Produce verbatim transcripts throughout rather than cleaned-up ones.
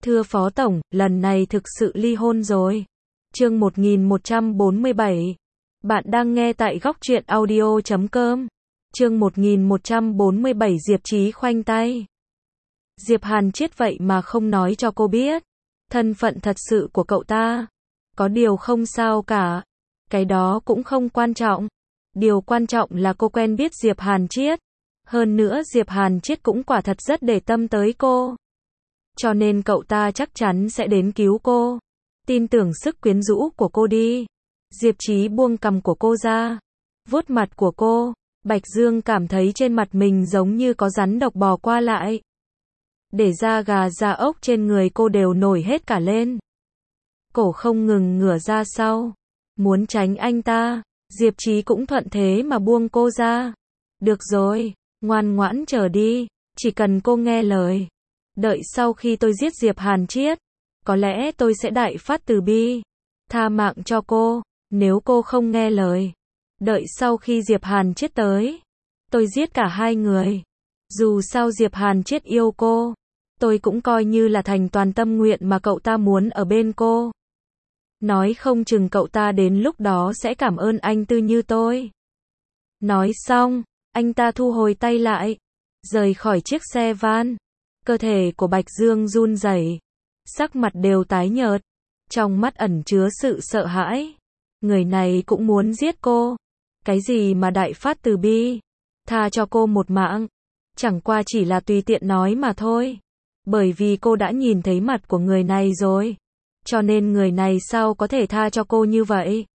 Thưa Phó Tổng, lần này thực sự ly hôn rồi. Chương một nghìn một trăm bốn mươi bảy. Bạn đang nghe tại góc truyện audio chấm com. Chương một nghìn một trăm bốn mươi bảy Diệp Chí khoanh tay. Diệp Hàn Triết vậy mà không nói cho cô biết. Thân phận thật sự của cậu ta. Có điều không sao cả. Cái đó cũng không quan trọng. Điều quan trọng là cô quen biết Diệp Hàn Triết. Hơn nữa Diệp Hàn Triết cũng quả thật rất để tâm tới cô. Cho nên cậu ta chắc chắn sẽ đến cứu cô. Tin tưởng sức quyến rũ của cô đi. Diệp Chí buông cằm của cô ra. Vuốt mặt của cô. Bạch Dương cảm thấy trên mặt mình giống như có rắn độc bò qua lại. Để da gà da ốc trên người cô đều nổi hết cả lên. Cổ không ngừng ngửa ra sau. Muốn tránh anh ta. Diệp Chí cũng thuận thế mà buông cô ra. Được rồi, ngoan ngoãn chờ đi. Chỉ cần cô nghe lời. Đợi sau khi tôi giết Diệp Hàn Triết, có lẽ tôi sẽ đại phát từ bi, tha mạng cho cô, nếu cô không nghe lời. Đợi sau khi Diệp Hàn Triết tới, tôi giết cả hai người. Dù sao Diệp Hàn Triết yêu cô, tôi cũng coi như là thành toàn tâm nguyện mà cậu ta muốn ở bên cô. Nói không chừng cậu ta đến lúc đó sẽ cảm ơn anh tư như tôi. Nói xong, anh ta thu hồi tay lại, rời khỏi chiếc xe van. Cơ thể của Bạch Dương run rẩy, sắc mặt đều tái nhợt, trong mắt ẩn chứa sự sợ hãi. Người này cũng muốn giết cô. Cái gì mà đại phát từ bi, tha cho cô một mạng, chẳng qua chỉ là tùy tiện nói mà thôi. Bởi vì cô đã nhìn thấy mặt của người này rồi, cho nên người này sao có thể tha cho cô như vậy.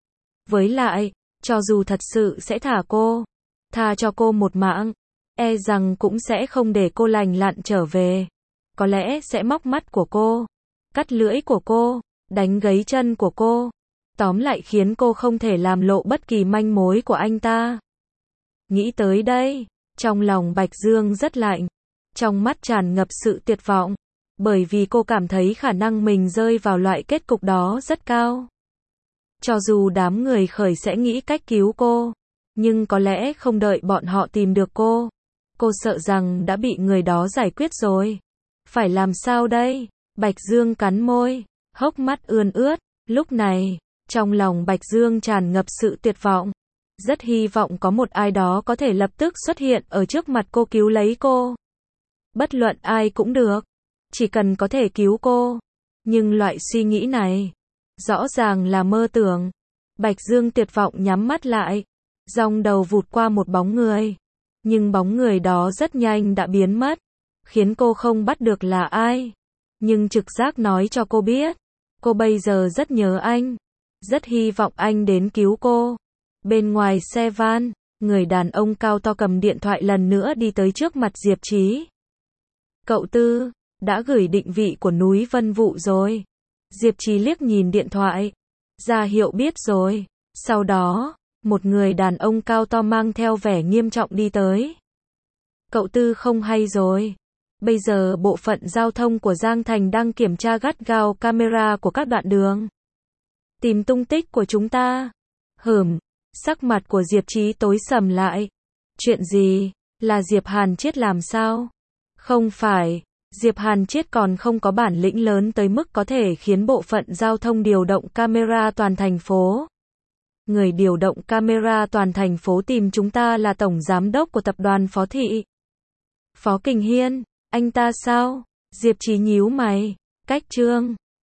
Với lại, cho dù thật sự sẽ thả cô, tha cho cô một mạng, e rằng cũng sẽ không để cô lành lặn trở về. Có lẽ sẽ móc mắt của cô, cắt lưỡi của cô, đánh gãy chân của cô. Tóm lại khiến cô không thể làm lộ bất kỳ manh mối của anh ta. Nghĩ tới đây, trong lòng Bạch Dương rất lạnh, trong mắt tràn ngập sự tuyệt vọng, bởi vì cô cảm thấy khả năng mình rơi vào loại kết cục đó rất cao. Cho dù đám người khởi sẽ nghĩ cách cứu cô, nhưng có lẽ không đợi bọn họ tìm được cô. Cô sợ rằng đã bị người đó giải quyết rồi. Phải làm sao đây? Bạch Dương cắn môi, hốc mắt ươn ướt. Lúc này, trong lòng Bạch Dương tràn ngập sự tuyệt vọng. Rất hy vọng có một ai đó có thể lập tức xuất hiện ở trước mặt cô cứu lấy cô. Bất luận ai cũng được. Chỉ cần có thể cứu cô. Nhưng loại suy nghĩ này, rõ ràng là mơ tưởng. Bạch Dương tuyệt vọng nhắm mắt lại. Dòng đầu vụt qua một bóng người. Nhưng bóng người đó rất nhanh đã biến mất, khiến cô không bắt được là ai. Nhưng trực giác nói cho cô biết, cô bây giờ rất nhớ anh, rất hy vọng anh đến cứu cô. Bên ngoài xe van, người đàn ông cao to cầm điện thoại lần nữa đi tới trước mặt Diệp Chí. Cậu Tư, đã gửi định vị của núi Vân Vụ rồi. Diệp Chí liếc nhìn điện thoại, ra hiệu biết rồi. Sau đó, một người đàn ông cao to mang theo vẻ nghiêm trọng đi tới. Cậu Tư không hay rồi. Bây giờ bộ phận giao thông của Giang Thành đang kiểm tra gắt gao camera của các đoạn đường. Tìm tung tích của chúng ta. Hửm, sắc mặt của Diệp Chí tối sầm lại. Chuyện gì? Là Diệp Hàn Triết làm sao? Không phải, Diệp Hàn Triết còn không có bản lĩnh lớn tới mức có thể khiến bộ phận giao thông điều động camera toàn thành phố. Người điều động camera toàn thành phố tìm chúng ta là tổng giám đốc của tập đoàn Phó Thị. Phó Kình Hiên, anh ta sao? Diệp Chí nhíu mày, cách trương.